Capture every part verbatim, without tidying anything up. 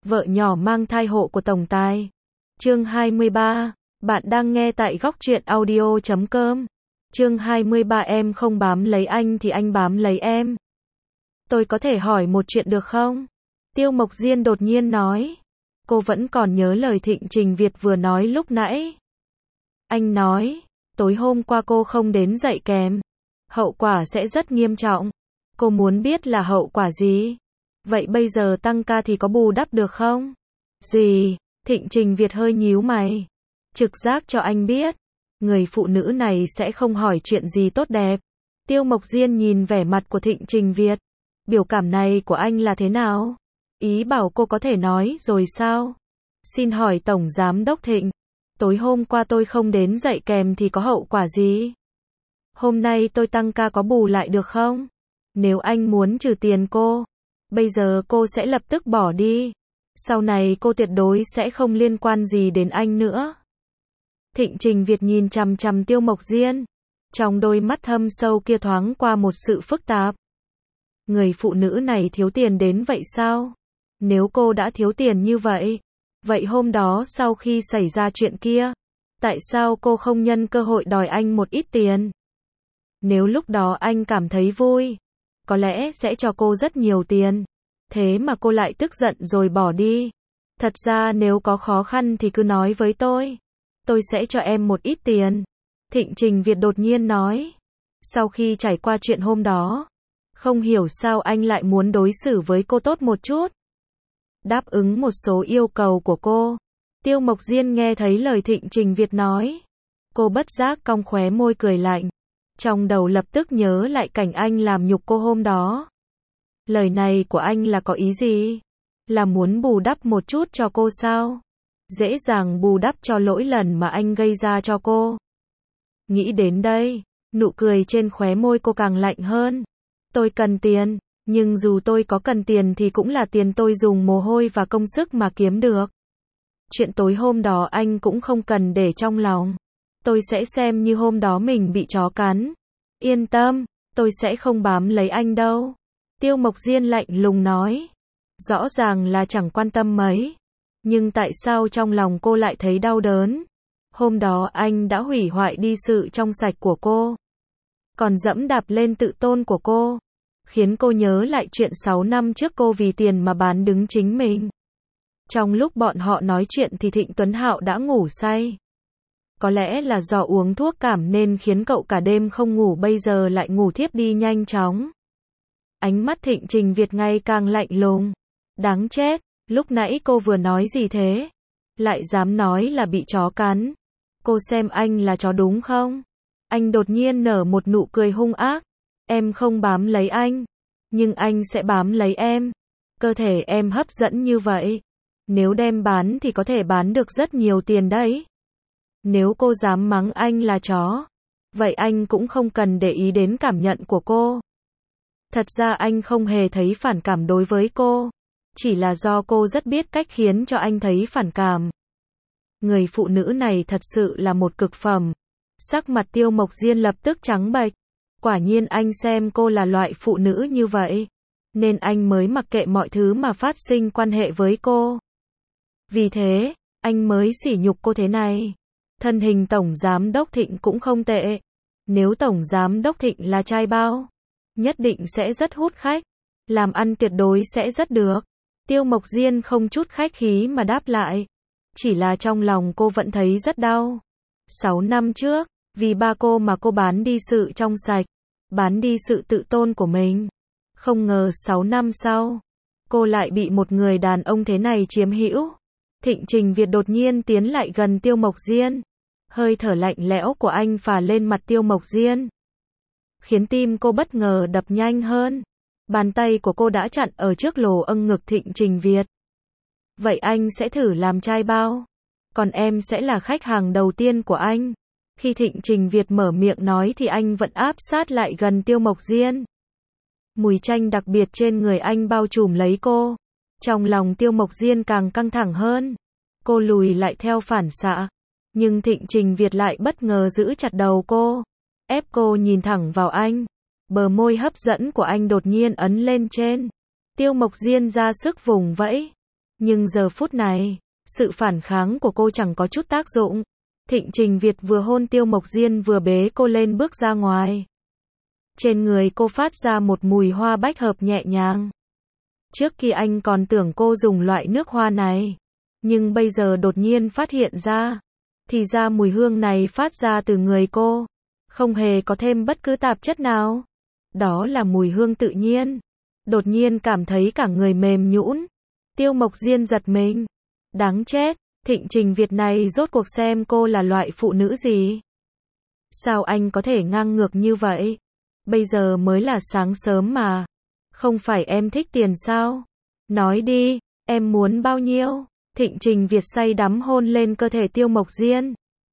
Vợ nhỏ mang thai hộ của tổng tài. Chương hai mươi ba. Bạn đang nghe tại góc truyện audio chấm com. Chương hai mươi ba. Em không bám lấy anh thì anh bám lấy em. Tôi có thể hỏi một chuyện được không? Tiêu Mộc Diên đột nhiên nói. Cô vẫn còn nhớ lời Thịnh Trình Việt vừa nói lúc nãy. Anh nói, tối hôm qua cô không đến dạy kèm. Hậu quả sẽ rất nghiêm trọng. Cô muốn biết là hậu quả gì? Vậy bây giờ tăng ca thì có bù đắp được không? Gì? Thịnh Trình Việt hơi nhíu mày. Trực giác cho anh biết. Người phụ nữ này sẽ không hỏi chuyện gì tốt đẹp. Tiêu Mộc Diên nhìn vẻ mặt của Thịnh Trình Việt. Biểu cảm này của anh là thế nào? Ý bảo cô có thể nói rồi sao? Xin hỏi Tổng Giám Đốc Thịnh. Tối hôm qua tôi không đến dạy kèm thì có hậu quả gì? Hôm nay tôi tăng ca có bù lại được không? Nếu anh muốn trừ tiền cô, bây giờ cô sẽ lập tức bỏ đi. Sau này cô tuyệt đối sẽ không liên quan gì đến anh nữa. Thịnh Trình Việt nhìn chằm chằm Tiêu Mộc Diên. Trong đôi mắt thâm sâu kia thoáng qua một sự phức tạp. Người phụ nữ này thiếu tiền đến vậy sao? Nếu cô đã thiếu tiền như vậy, vậy hôm đó sau khi xảy ra chuyện kia, tại sao cô không nhân cơ hội đòi anh một ít tiền? Nếu lúc đó anh cảm thấy vui, có lẽ sẽ cho cô rất nhiều tiền. Thế mà cô lại tức giận rồi bỏ đi. Thật ra nếu có khó khăn thì cứ nói với tôi. Tôi sẽ cho em một ít tiền. Thịnh Trình Việt đột nhiên nói. Sau khi trải qua chuyện hôm đó, không hiểu sao anh lại muốn đối xử với cô tốt một chút. Đáp ứng một số yêu cầu của cô. Tiêu Mộc Diên nghe thấy lời Thịnh Trình Việt nói. Cô bất giác cong khóe môi cười lạnh. Trong đầu lập tức nhớ lại cảnh anh làm nhục cô hôm đó. Lời này của anh là có ý gì? Là muốn bù đắp một chút cho cô sao? Dễ dàng bù đắp cho lỗi lần mà anh gây ra cho cô. Nghĩ đến đây, nụ cười trên khóe môi cô càng lạnh hơn. Tôi cần tiền, nhưng dù tôi có cần tiền thì cũng là tiền tôi dùng mồ hôi và công sức mà kiếm được. Chuyện tối hôm đó anh cũng không cần để trong lòng. Tôi sẽ xem như hôm đó mình bị chó cắn. Yên tâm, tôi sẽ không bám lấy anh đâu. Tiêu Mộc Diên lạnh lùng nói. Rõ ràng là chẳng quan tâm mấy. Nhưng tại sao trong lòng cô lại thấy đau đớn? Hôm đó anh đã hủy hoại đi sự trong sạch của cô. Còn dẫm đạp lên tự tôn của cô. Khiến cô nhớ lại chuyện sáu năm trước cô vì tiền mà bán đứng chính mình. Trong lúc bọn họ nói chuyện thì Thịnh Tuấn Hạo đã ngủ say. Có lẽ là do uống thuốc cảm nên khiến cậu cả đêm không ngủ, bây giờ lại ngủ thiếp đi nhanh chóng. Ánh mắt Thịnh Trình Việt ngày càng lạnh lùng. Đáng chết, lúc nãy cô vừa nói gì thế? Lại dám nói là bị chó cắn. Cô xem anh là chó đúng không? Anh đột nhiên nở một nụ cười hung ác. Em không bám lấy anh, nhưng anh sẽ bám lấy em. Cơ thể em hấp dẫn như vậy. Nếu đem bán thì có thể bán được rất nhiều tiền đấy. Nếu cô dám mắng anh là chó, vậy anh cũng không cần để ý đến cảm nhận của cô. Thật ra anh không hề thấy phản cảm đối với cô. Chỉ là do cô rất biết cách khiến cho anh thấy phản cảm. Người phụ nữ này thật sự là một cực phẩm. Sắc mặt Tiêu Mộc Diên lập tức trắng bệch. Quả nhiên anh xem cô là loại phụ nữ như vậy. Nên anh mới mặc kệ mọi thứ mà phát sinh quan hệ với cô. Vì thế, anh mới sỉ nhục cô thế này. Thân hình Tổng Giám Đốc Thịnh cũng không tệ. Nếu Tổng Giám Đốc Thịnh là trai bao, nhất định sẽ rất hút khách. Làm ăn tuyệt đối sẽ rất được. Tiêu Mộc Diên không chút khách khí mà đáp lại. Chỉ là trong lòng cô vẫn thấy rất đau. Sáu năm trước, vì ba cô mà cô bán đi sự trong sạch. Bán đi sự tự tôn của mình. Không ngờ sáu năm sau, cô lại bị một người đàn ông thế này chiếm hữu. Thịnh Trình Việt đột nhiên tiến lại gần Tiêu Mộc Diên. Hơi thở lạnh lẽo của anh phả lên mặt Tiêu Mộc Diên. Khiến tim cô bất ngờ đập nhanh hơn. Bàn tay của cô đã chặn ở trước lỗ âng ngực Thịnh Trình Việt. Vậy anh sẽ thử làm trai bao. Còn em sẽ là khách hàng đầu tiên của anh. Khi Thịnh Trình Việt mở miệng nói thì anh vẫn áp sát lại gần Tiêu Mộc Diên. Mùi chanh đặc biệt trên người anh bao trùm lấy cô. Trong lòng Tiêu Mộc Diên càng căng thẳng hơn. Cô lùi lại theo phản xạ. Nhưng Thịnh Trình Việt lại bất ngờ giữ chặt đầu cô. Ép cô nhìn thẳng vào anh. Bờ môi hấp dẫn của anh đột nhiên ấn lên trên. Tiêu Mộc Diên ra sức vùng vẫy. Nhưng giờ phút này, sự phản kháng của cô chẳng có chút tác dụng. Thịnh Trình Việt vừa hôn Tiêu Mộc Diên vừa bế cô lên bước ra ngoài. Trên người cô phát ra một mùi hoa bách hợp nhẹ nhàng. Trước khi anh còn tưởng cô dùng loại nước hoa này, nhưng bây giờ đột nhiên phát hiện ra, thì ra mùi hương này phát ra từ người cô, không hề có thêm bất cứ tạp chất nào. Đó là mùi hương tự nhiên. Đột nhiên cảm thấy cả người mềm nhũn. Tiêu Mộc Diên giật mình. Đáng chết, Thịnh Trình Việt này rốt cuộc xem cô là loại phụ nữ gì? Sao anh có thể ngang ngược như vậy? Bây giờ mới là sáng sớm mà. Không phải em thích tiền sao? Nói đi, em muốn bao nhiêu? Thịnh Trình Việt say đắm hôn lên cơ thể Tiêu Mộc Diên.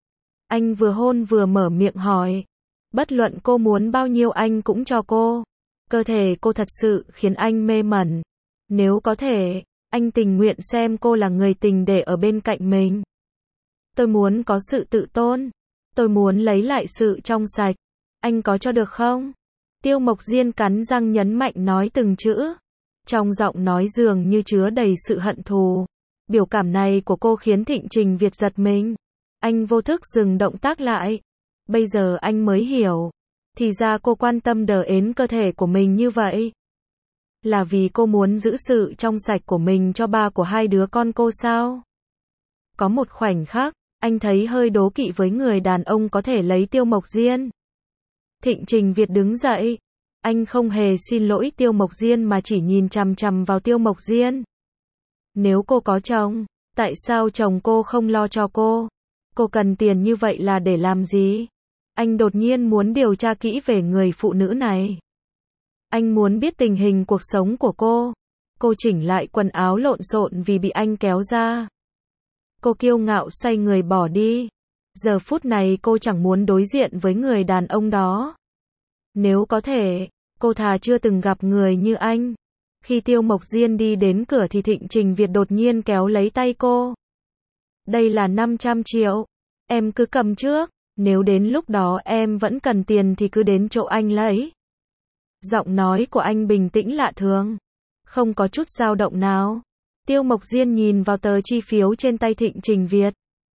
Anh vừa hôn vừa mở miệng hỏi. Bất luận cô muốn bao nhiêu anh cũng cho cô. Cơ thể cô thật sự khiến anh mê mẩn. Nếu có thể, anh tình nguyện xem cô là người tình để ở bên cạnh mình. Tôi muốn có sự tự tôn. Tôi muốn lấy lại sự trong sạch. Anh có cho được không? Tiêu Mộc Diên cắn răng nhấn mạnh nói từng chữ. Trong giọng nói dường như chứa đầy sự hận thù. Biểu cảm này của cô khiến Thịnh Trình Việt giật mình. Anh vô thức dừng động tác lại. Bây giờ anh mới hiểu. Thì ra cô quan tâm đờ ến cơ thể của mình như vậy. Là vì cô muốn giữ sự trong sạch của mình cho ba của hai đứa con cô sao? Có một khoảnh khắc, anh thấy hơi đố kỵ với người đàn ông có thể lấy Tiêu Mộc Diên. Thịnh Trình Việt đứng dậy. Anh không hề xin lỗi Tiêu Mộc Diên mà chỉ nhìn chằm chằm vào Tiêu Mộc Diên. Nếu cô có chồng, tại sao chồng cô không lo cho cô? Cô cần tiền như vậy là để làm gì? Anh đột nhiên muốn điều tra kỹ về người phụ nữ này. Anh muốn biết tình hình cuộc sống của cô. Cô chỉnh lại quần áo lộn xộn vì bị anh kéo ra. Cô kiêu ngạo xoay người bỏ đi. Giờ phút này cô chẳng muốn đối diện với người đàn ông đó. Nếu có thể, cô thà chưa từng gặp người như anh. Khi Tiêu Mộc Diên đi đến cửa thì Thịnh Trình Việt đột nhiên kéo lấy tay cô. Đây là năm trăm triệu. Em cứ cầm trước. Nếu đến lúc đó em vẫn cần tiền thì cứ đến chỗ anh lấy. Giọng nói của anh bình tĩnh lạ thường. Không có chút dao động nào. Tiêu Mộc Diên nhìn vào tờ chi phiếu trên tay Thịnh Trình Việt.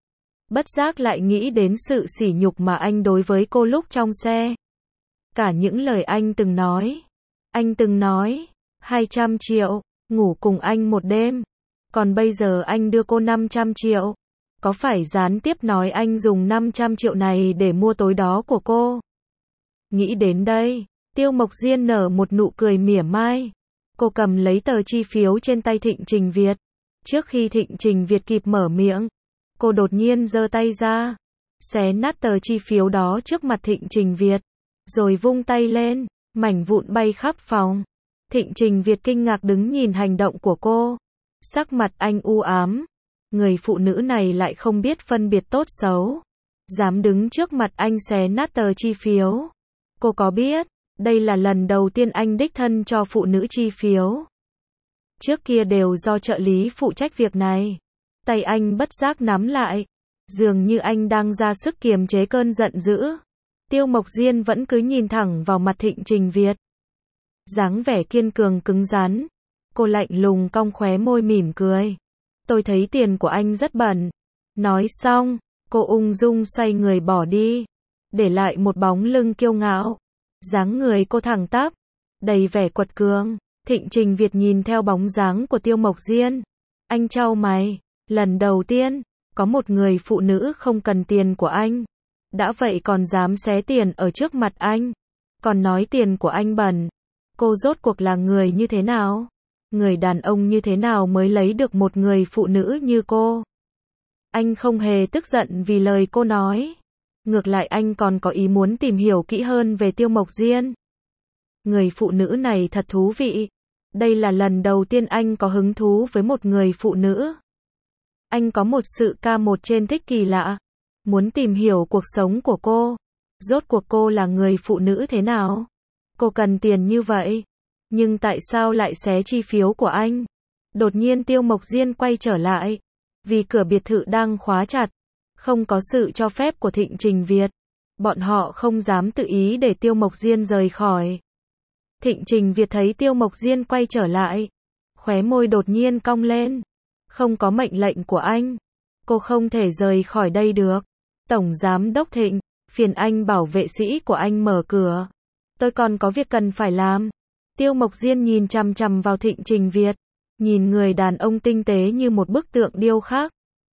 Bất giác lại nghĩ đến sự sỉ nhục mà anh đối với cô lúc trong xe. Cả những lời anh từng nói. Anh từng nói, hai trăm triệu, ngủ cùng anh một đêm. Còn bây giờ anh đưa cô năm trăm triệu. Có phải gián tiếp nói anh dùng năm trăm triệu này để mua tối đó của cô? Nghĩ đến đây, Tiêu Mộc Diên nở một nụ cười mỉa mai. Cô cầm lấy tờ chi phiếu trên tay Thịnh Trình Việt. Trước khi Thịnh Trình Việt kịp mở miệng, cô đột nhiên giơ tay ra, xé nát tờ chi phiếu đó trước mặt Thịnh Trình Việt, rồi vung tay lên, mảnh vụn bay khắp phòng. Thịnh Trình Việt kinh ngạc đứng nhìn hành động của cô. Sắc mặt anh u ám. Người phụ nữ này lại không biết phân biệt tốt xấu. Dám đứng trước mặt anh xé nát tờ chi phiếu. Cô có biết, đây là lần đầu tiên anh đích thân cho phụ nữ chi phiếu. Trước kia đều do trợ lý phụ trách việc này. Tay anh bất giác nắm lại. Dường như anh đang ra sức kiềm chế cơn giận dữ. Tiêu Mộc Diên vẫn cứ nhìn thẳng vào mặt Thịnh Trình Việt. Dáng vẻ kiên cường cứng rắn. Cô lạnh lùng cong khóe môi mỉm cười. Tôi thấy tiền của anh rất bẩn. Nói xong, cô ung dung xoay người bỏ đi. Để lại một bóng lưng kiêu ngạo. Dáng người cô thẳng tắp, đầy vẻ quật cường. Thịnh Trình Việt nhìn theo bóng dáng của Tiêu Mộc Diên. Anh chau mày. Lần đầu tiên, có một người phụ nữ không cần tiền của anh. Đã vậy còn dám xé tiền ở trước mặt anh. Còn nói tiền của anh bẩn. Cô rốt cuộc là người như thế nào? Người đàn ông như thế nào mới lấy được một người phụ nữ như cô? Anh không hề tức giận vì lời cô nói. Ngược lại anh còn có ý muốn tìm hiểu kỹ hơn về Tiêu Mộc Diên. Người phụ nữ này thật thú vị. Đây là lần đầu tiên anh có hứng thú với một người phụ nữ. Anh có một sự ca một trên thích kỳ lạ. Muốn tìm hiểu cuộc sống của cô. Rốt cuộc cô là người phụ nữ thế nào? Cô cần tiền như vậy. Nhưng tại sao lại xé chi phiếu của anh? Đột nhiên Tiêu Mộc Diên quay trở lại. Vì cửa biệt thự đang khóa chặt. Không có sự cho phép của Thịnh Trình Việt. Bọn họ không dám tự ý để Tiêu Mộc Diên rời khỏi. Thịnh Trình Việt thấy Tiêu Mộc Diên quay trở lại. Khóe môi đột nhiên cong lên. Không có mệnh lệnh của anh, cô không thể rời khỏi đây được. Tổng Giám Đốc Thịnh, phiền anh bảo vệ sĩ của anh mở cửa. Tôi còn có việc cần phải làm. Tiêu Mộc Diên nhìn chằm chằm vào Thịnh Trình Việt, nhìn người đàn ông tinh tế như một bức tượng điêu khắc.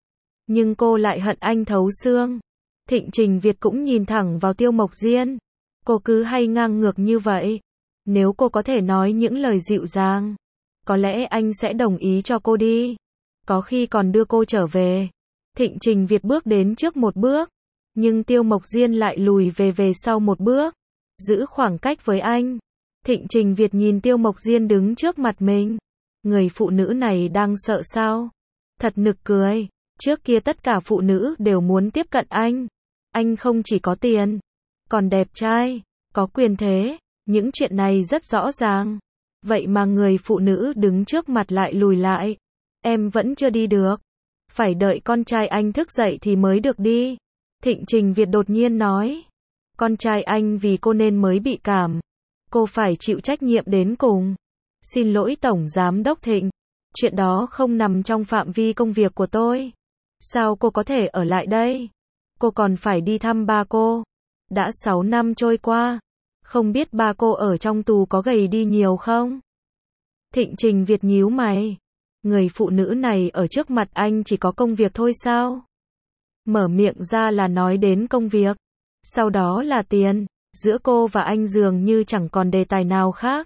Nhưng cô lại hận anh thấu xương. Thịnh Trình Việt cũng nhìn thẳng vào Tiêu Mộc Diên. Cô cứ hay ngang ngược như vậy. Nếu cô có thể nói những lời dịu dàng, có lẽ anh sẽ đồng ý cho cô đi. Có khi còn đưa cô trở về. Thịnh Trình Việt bước đến trước một bước, nhưng Tiêu Mộc Diên lại lùi về về sau một bước, giữ khoảng cách với anh. Thịnh Trình Việt nhìn Tiêu Mộc Diên đứng trước mặt mình. Người phụ nữ này đang sợ sao? Thật nực cười. Trước kia tất cả phụ nữ đều muốn tiếp cận anh. Anh không chỉ có tiền, còn đẹp trai, có quyền thế. Những chuyện này rất rõ ràng. Vậy mà người phụ nữ đứng trước mặt lại lùi lại. Em vẫn chưa đi được. Phải đợi con trai anh thức dậy thì mới được đi. Thịnh Trình Việt đột nhiên nói. Con trai anh vì cô nên mới bị cảm. Cô phải chịu trách nhiệm đến cùng. Xin lỗi Tổng Giám Đốc Thịnh. Chuyện đó không nằm trong phạm vi công việc của tôi. Sao cô có thể ở lại đây? Cô còn phải đi thăm ba cô. Đã sáu năm trôi qua. Không biết ba cô ở trong tù có gầy đi nhiều không? Thịnh Trình Việt nhíu mày. Người phụ nữ này ở trước mặt anh chỉ có công việc thôi sao? Mở miệng ra là nói đến công việc. Sau đó là tiền. Giữa cô và anh dường như chẳng còn đề tài nào khác.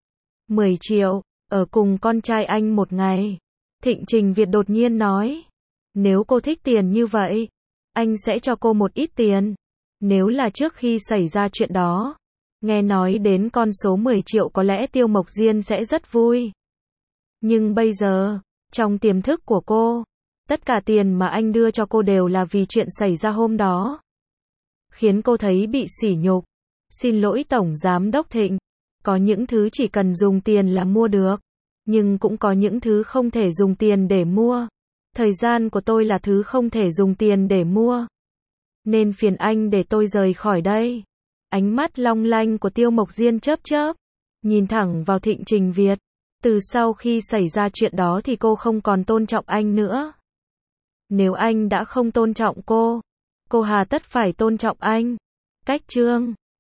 mười triệu. Ở cùng con trai anh một ngày. Thịnh Trình Việt đột nhiên nói. Nếu cô thích tiền như vậy, anh sẽ cho cô một ít tiền. Nếu là trước khi xảy ra chuyện đó, nghe nói đến con số mười triệu có lẽ Tiêu Mộc Diên sẽ rất vui. Nhưng bây giờ, trong tiềm thức của cô, tất cả tiền mà anh đưa cho cô đều là vì chuyện xảy ra hôm đó. Khiến cô thấy bị sỉ nhục. Xin lỗi Tổng Giám Đốc Thịnh. Có những thứ chỉ cần dùng tiền là mua được. Nhưng cũng có những thứ không thể dùng tiền để mua. Thời gian của tôi là thứ không thể dùng tiền để mua. Nên phiền anh để tôi rời khỏi đây. Ánh mắt long lanh của Tiêu Mộc Diên chớp chớp. Nhìn thẳng vào Thịnh Trình Việt. Từ sau khi xảy ra chuyện đó thì cô không còn tôn trọng anh nữa. Nếu anh đã không tôn trọng cô, cô hà tất phải tôn trọng anh. Cách chương